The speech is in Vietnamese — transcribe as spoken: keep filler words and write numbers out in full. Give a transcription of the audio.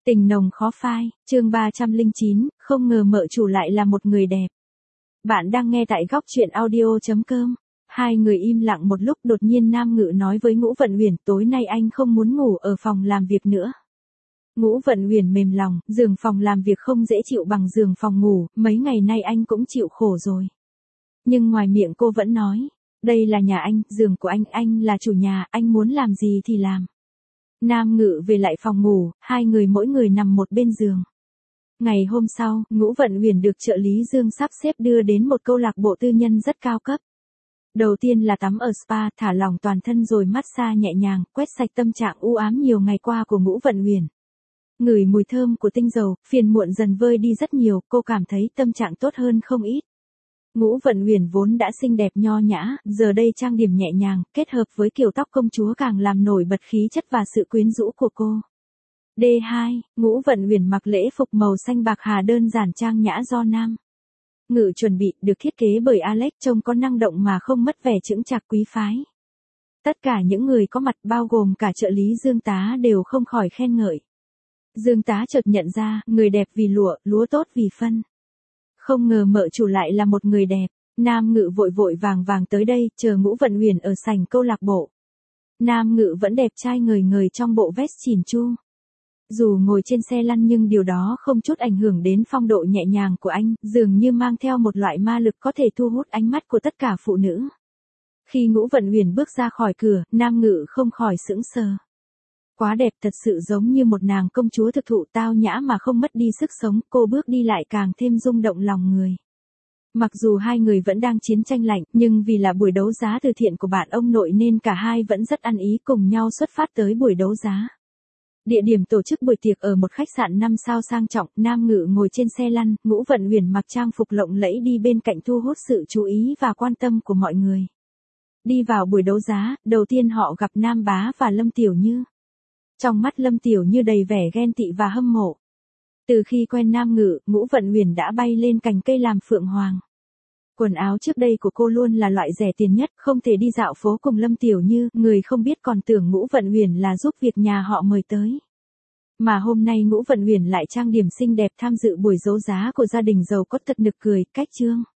Tình nồng khó phai, chương ba trăm lẻ chín, không ngờ mợ chủ lại là một người đẹp. Bạn đang nghe tại góc truyện audio chấm com. Hai người im lặng một lúc, đột nhiên Nam Ngự nói với Ngũ Vận Uyển, tối nay anh không muốn ngủ ở phòng làm việc nữa. Ngũ Vận Uyển mềm lòng, giường phòng làm việc không dễ chịu bằng giường phòng ngủ, mấy ngày nay anh cũng chịu khổ rồi. Nhưng ngoài miệng cô vẫn nói, đây là nhà anh, giường của anh, anh là chủ nhà, anh muốn làm gì thì làm. Nam Ngự về lại phòng ngủ, hai người mỗi người nằm một bên giường. Ngày hôm sau, Ngũ Vận Uyển được trợ lý Dương sắp xếp đưa đến một câu lạc bộ tư nhân rất cao cấp. Đầu tiên là tắm ở spa, thả lỏng toàn thân rồi massage nhẹ nhàng, quét sạch tâm trạng u ám nhiều ngày qua của Ngũ Vận Uyển. Ngửi mùi thơm của tinh dầu, phiền muộn dần vơi đi rất nhiều, cô cảm thấy tâm trạng tốt hơn không ít. Ngũ Vận Uyển vốn đã xinh đẹp nho nhã, giờ đây trang điểm nhẹ nhàng, kết hợp với kiểu tóc công chúa càng làm nổi bật khí chất và sự quyến rũ của cô. D hai, Ngũ Vận Uyển mặc lễ phục màu xanh bạc hà đơn giản trang nhã do Nam Ngự chuẩn bị, được thiết kế bởi Alex, trông có năng động mà không mất vẻ chững chạc quý phái. Tất cả những người có mặt, bao gồm cả trợ lý Dương tá, đều không khỏi khen ngợi. Dương tá chợt nhận ra, người đẹp vì lụa, lúa tốt vì phân. Không ngờ mợ chủ lại là một người đẹp. Nam Ngự vội vội vàng vàng tới đây, chờ Ngũ Vận Uyển ở sảnh câu lạc bộ. Nam Ngự vẫn đẹp trai ngời ngời trong bộ vest chỉn chu. Dù ngồi trên xe lăn nhưng điều đó không chút ảnh hưởng đến phong độ nhẹ nhàng của anh, dường như mang theo một loại ma lực có thể thu hút ánh mắt của tất cả phụ nữ. Khi Ngũ Vận Uyển bước ra khỏi cửa, Nam Ngự không khỏi sững sờ. Quá đẹp, thật sự giống như một nàng công chúa thực thụ, tao nhã mà không mất đi sức sống, cô bước đi lại càng thêm rung động lòng người. Mặc dù hai người vẫn đang chiến tranh lạnh, nhưng vì là buổi đấu giá từ thiện của bạn ông nội nên cả hai vẫn rất ăn ý, cùng nhau xuất phát tới buổi đấu giá. Địa điểm tổ chức buổi tiệc ở một khách sạn năm sao sang trọng, Nam Ngự ngồi trên xe lăn, Ngũ Vận Uyển mặc trang phục lộng lẫy đi bên cạnh thu hút sự chú ý và quan tâm của mọi người. Đi vào buổi đấu giá, đầu tiên họ gặp Nam Bá và Lâm Tiểu Như. Trong mắt Lâm Tiểu Như đầy vẻ ghen tị và hâm mộ. Từ khi quen Nam Ngự, Ngũ Vận Uyển đã bay lên cành cây làm phượng hoàng. Quần áo trước đây của cô luôn là loại rẻ tiền nhất, không thể đi dạo phố cùng Lâm Tiểu Như, người không biết còn tưởng Ngũ Vận Uyển là giúp việc nhà họ mời tới. Mà hôm nay Ngũ Vận Uyển lại trang điểm xinh đẹp tham dự buổi đấu giá của gia đình giàu có, thật nực cười, cách trương.